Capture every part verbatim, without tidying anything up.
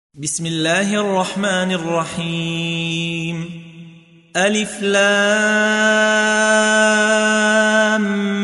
بسم الله الرحمن الرحيم ألف لام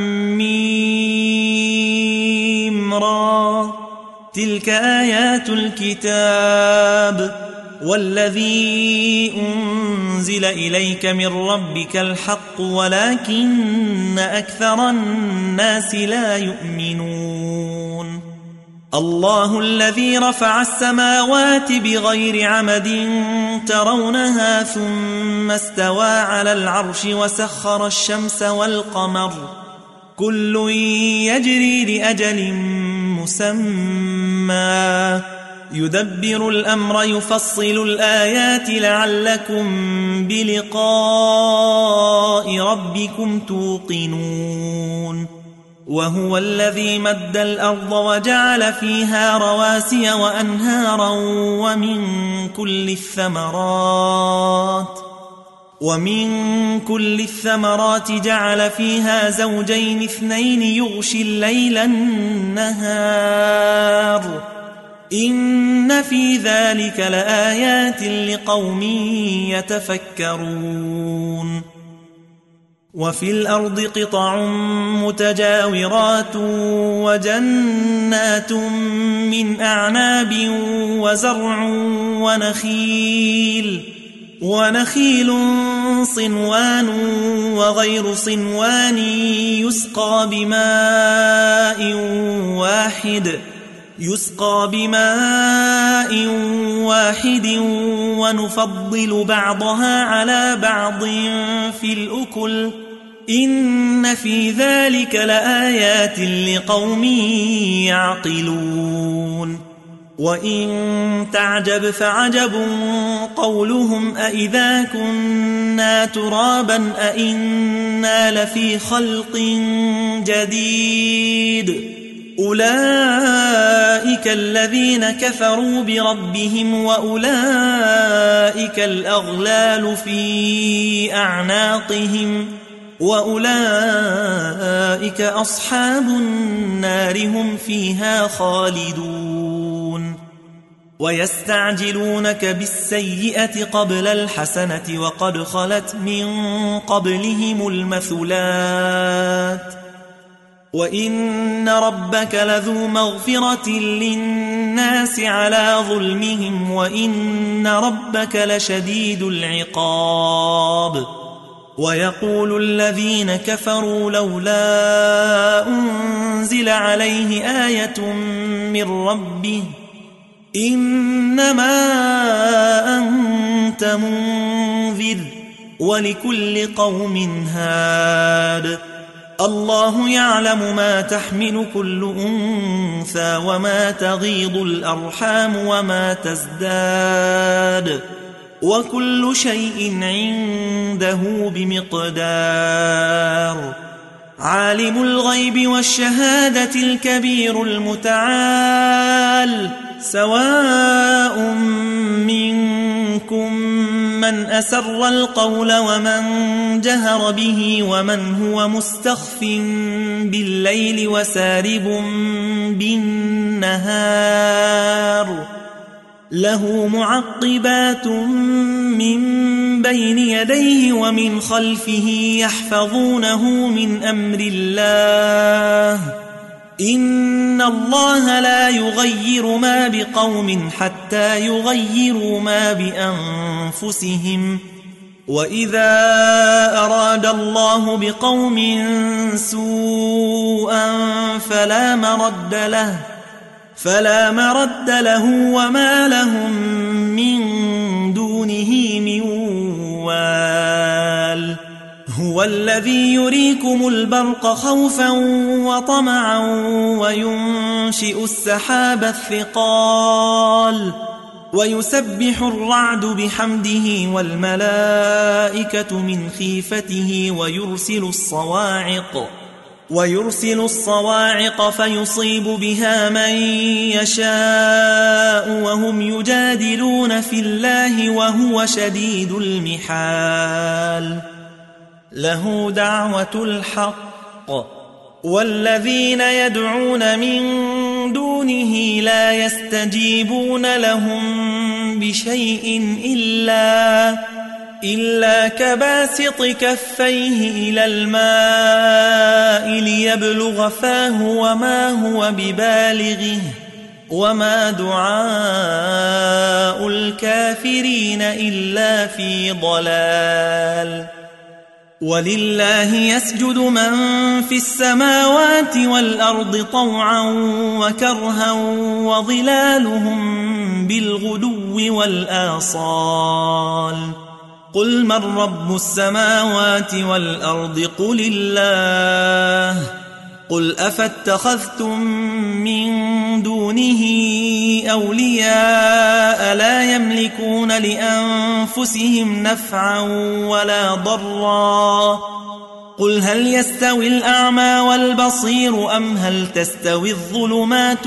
ميم را تلك آيات الكتاب والذي أنزل إليك من ربك الحق ولكن أكثر الناس لا يؤمنون الله الذي رفع السماوات بغير عمد ترونها ثم استوى على العرش وسخر الشمس والقمر كل يجري لأجل مسمى يدبر الأمر يفصل الآيات لعلكم بلقاء ربكم توقنون وهو الذي مد الأرض وجعل فيها رواسي وأنهارا ومن كل الثمرات ومن كل الثمرات جعل فيها زوجين اثنين يغشي الليل النهار إن في ذلك لآيات لقوم يتفكرون وفي الأرض قطع متجاورات وجنات من أعناب وزرع ونخيل ونخيل صنوان وغير صنوان يسقى بماء واحد يسقى بماء واحد ونفضل بعضها على بعض في الأكل إن في ذلك لآيات لقوم يعقلون وإن تعجب فعجب قولهم أإذا كنا ترابا أإنا لفي خلق جديد أولئك الذين كفروا بربهم وأولئك الأغلال في أعناقهم وأولئك أصحاب النار هم فيها خالدون ويستعجلونك بالسيئة قبل الحسنة وقد خلت من قبلهم المثلات وإن ربك لذو مغفرة للناس على ظلمهم وإن ربك لشديد العقاب ويقول الذين كفروا لولا أنزل عليه آية من ربه إنما أنت منذر ولكل قوم هاد الله يعلم ما تحمل كل أنثى وما تغيض الأرحام وما تزداد وكل شيء عنده بمقدار عالم الغيب والشهادة الكبير المتعال سواء منكم من أسر القول ومن جهر به ومن هو مستخف بالليل وسارب بالنهار له معقبات من بين يديه ومن خلفه يحفظونه من أمر الله إن الله لا يغير ما بقوم حتى يغيروا ما بأنفسهم وإذا أراد الله بقوم سوءا فلا مرد له فلا مرد له وما لهم من دونه من وال هو الذي يريكم البرق خوفا وطمعا وينشئ السحاب الثقال ويسبح الرعد بحمده والملائكة من خيفته ويرسل الصواعق ويرسل الصواعق فيصيب بها من يشاء وهم يجادلون في الله وهو شديد المحال له دعوة الحق والذين يدعون من دونه دونه لا يستجيبون لهم بشيء إلا إلا كباسط كفيه إلى الماء ليبلغ فاه وما هو ببالغه وما دعاء الكافرين إلا في ضلال. ولله يسجد من في السماوات والأرض طوعا وكرها وظلالهم بالغدو والآصال. قل من رب السماوات والأرض قل الله. قل أفاتخذتم من دونه أولياء لا يملكون لأنفسهم نفعا ولا ضرا. قل هل يستوي الأعمى والبصير أم هل تستوي الظلمات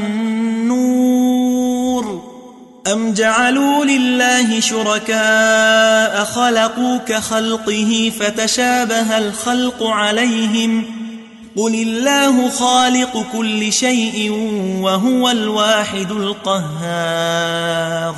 والنور أم جعلوا لله شركاء خلقوا كخلقه فتشابه الخلق عليهم قل الله خالق كل شيء وهو الواحد القهار.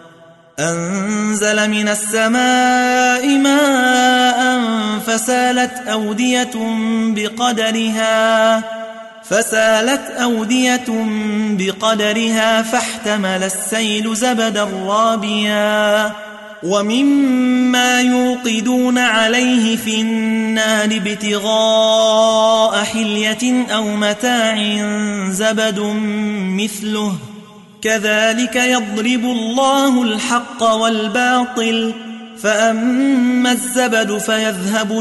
أنزل من السماء ماء فسالت أودية بقدرها فسالت أودية بقدرها فاحتمل السيل زبدا رابيا ومما يوقدون عليه في النار ابتغاء حلية أو متاع زبد مثله كذلك يضرب الله الحق والباطل فأما الزبد فيذهب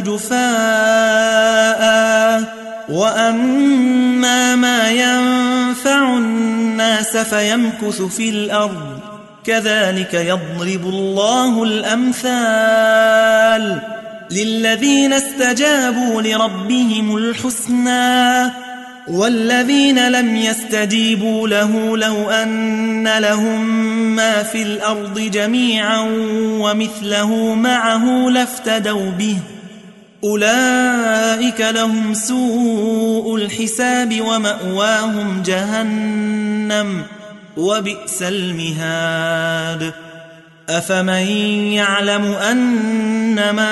جفاء وأما ما ينفع الناس فيمكث في الأرض كذلك يضرب الله الأمثال. للذين استجابوا لربهم الحسنى والذين لم يستجيبوا له لو أن لهم ما في الأرض جميعا ومثله معه لافتدوا به أولئك لهم سوء الحساب ومأواهم جهنم وبئس المهاد. أفمن يعلم أنما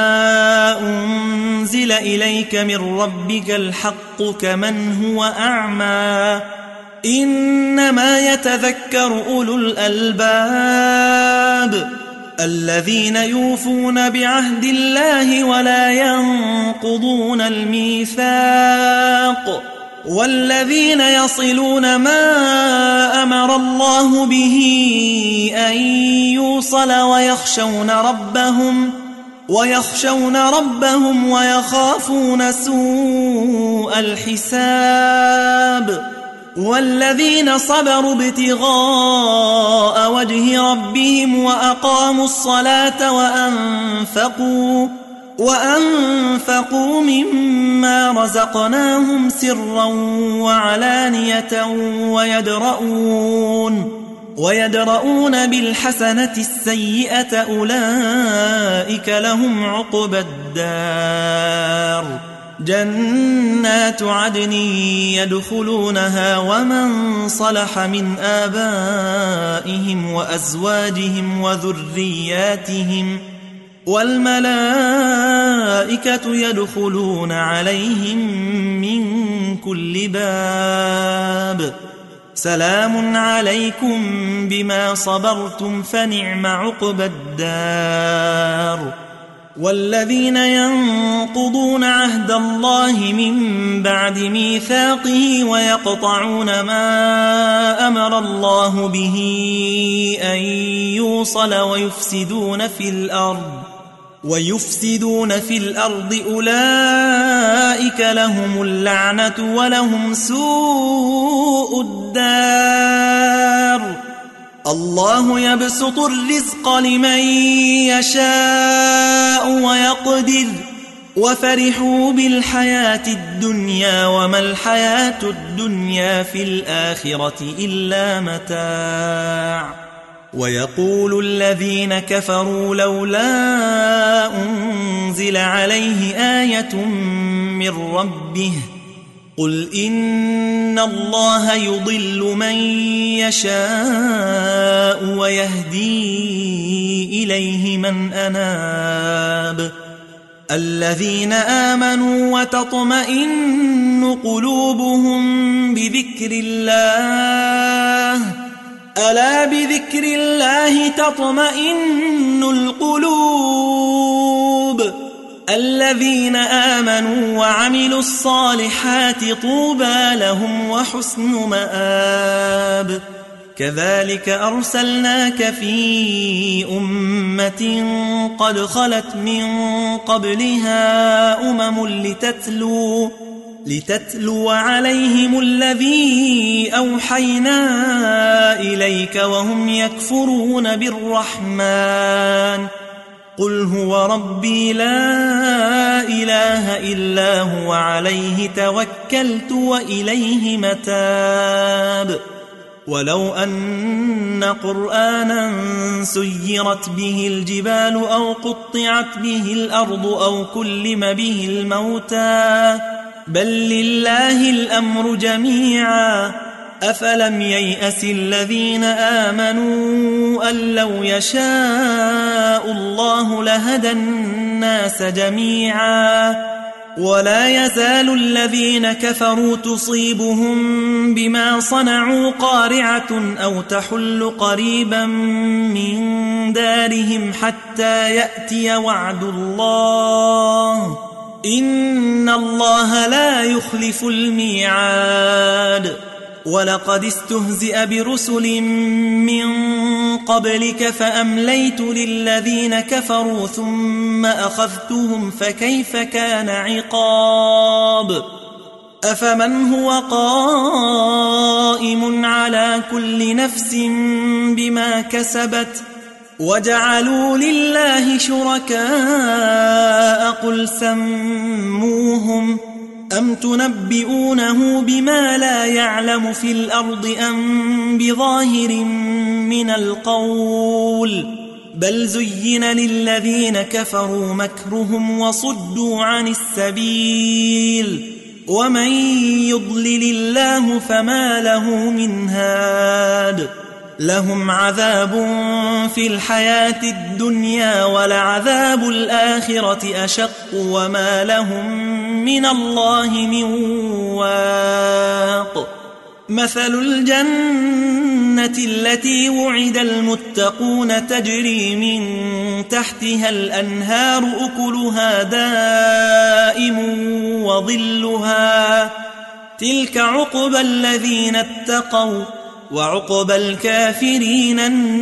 أنزل إليك من ربك الحق كمن هو أعمى إنما يتذكر أولو الألباب الذين يوفون بعهد الله ولا ينقضون الميثاق والذين يصلون ما أمر الله به أن يوصل ويخشون ربهم ويخشون ربهم ويخافون سوء الحساب. والذين صبروا ابتغاء وجه ربهم وأقاموا الصلاة وأنفقوا وأنفقوا مما رزقناهم سرا وعلانية ويدرؤون ويدرؤون بالحسنة السيئة أولئك لهم عقبى الدار. جنات عدن يدخلونها ومن صلح من آبائهم وأزواجهم وذرياتهم والملائكة يدخلون عليهم من كل باب سلام عليكم بما صبرتم فنعم عقبى الدار. والذين ينقضون عهد الله من بعد ميثاقه ويقطعون ما أمر الله به أن يوصل ويفسدون في الأرض ويفسدون في الأرض أولئك لهم اللعنة ولهم سوء الدار. الله يبسط الرزق لمن يشاء ويقدر وفرحوا بالحياة الدنيا وما الحياة الدنيا في الآخرة إلا متاع. ويقول الذين كفروا لولا أنزل عليه آية من ربه قل إن الله يضل من يشاء ويهدي إليه من أناب الذين آمنوا وتطمئن قلوبهم بذكر الله ألا بذكر الله تطمئن القلوب الذين آمنوا وعملوا الصالحات طوبى لهم وحسن مآب كذلك أرسلناك في أمة قد خلت من قبلها أمم لتتلو لتتلو عليهم الذي أوحينا إليك وهم يكفرون بالرحمن قل هو ربي لا إله إلا هو عليه توكلت وإليه متاب ولو أن قرآنا سيرت به الجبال أو قطعت به الأرض أو كلم به الموتى بل لله الأمر جميعا أفلم ييأس الذين آمنوا أن لو يشاء الله لهدى الناس جميعا ولا يزال الذين كفروا تصيبهم بما صنعوا قارعة أو تحل قريبا من دارهم حتى يأتي وعد الله إن الله لا يخلف الميعاد ولقد استهزئ برسل من قبلك فأمليت للذين كفروا ثم أخذتهم فكيف كان عقاب أفمن هو قائم على كل نفس بما كسبت وجعلوا لله شركاء قل سموهم أم تنبئونه بما لا يعلم في الأرض أم بظاهر من القول بل زين للذين كفروا مكرهم وصدوا عن السبيل ومن يضلل الله فما له من هاد لهم عذاب في الحياة الدنيا ولعذاب الآخرة أشق وما لهم من الله من واق مثل الجنة التي وعد المتقون تجري من تحتها الأنهار أكلها دائم وظلها تلك عقبى الذين اتقوا وعقبى الكافرين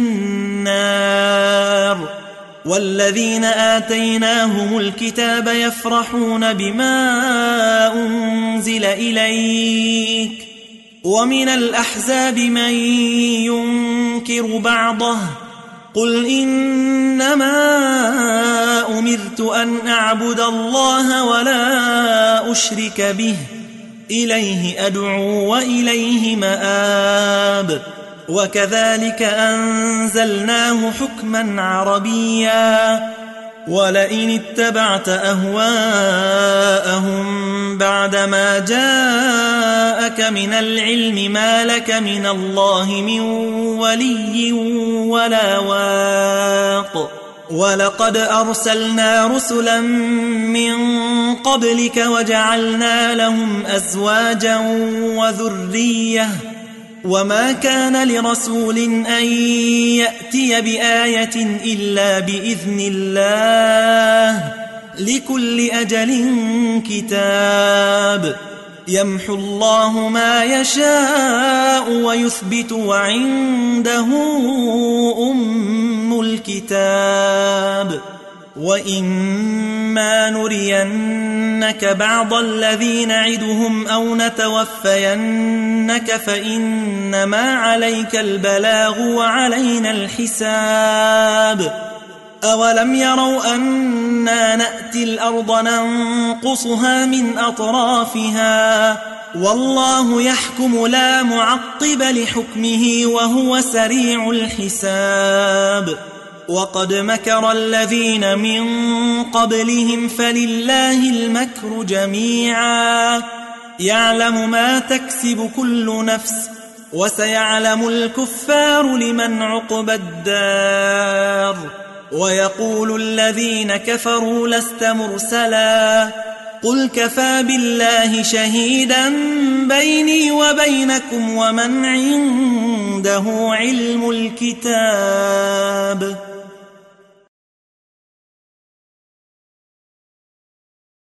النار والذين آتيناهم الكتاب يفرحون بما أنزل إليك ومن الأحزاب من ينكر بعضه قل إنما أمرت أن أعبد الله ولا أشرك به إليه أدعو وإليه مآب وكذلك أنزلناه حكما عربيا ولئن اتبعت أهواءهم بعدما جاءك من العلم ما لك من الله من ولي ولا واق ولقد أرسلنا رسلا من قبلك وجعلنا لهم أزواجا وذرية وما كان لرسول أن يأتي بآية إلا بإذن الله لكل أجل كتاب يمحو الله ما يشاء ويثبت وعنده أم الكتاب وإما نرينك بعض الذي نعدهم أو نتوفينك فإنما عليك البلاغ وعلينا الحساب أولم يروا أنا نأتي الأرض ننقصها من أطرافها والله يحكم لا معقب لحكمه وهو سريع الحساب وقد مكر الذين من قبلهم فلله المكر جميعا يعلم ما تكسب كل نفس وسيعلم الكفار لمن عقبى الدار ويقول الذين كفروا لست مرسلا قل كفى بالله شهيدا بيني وبينكم ومن عنده علم الكتاب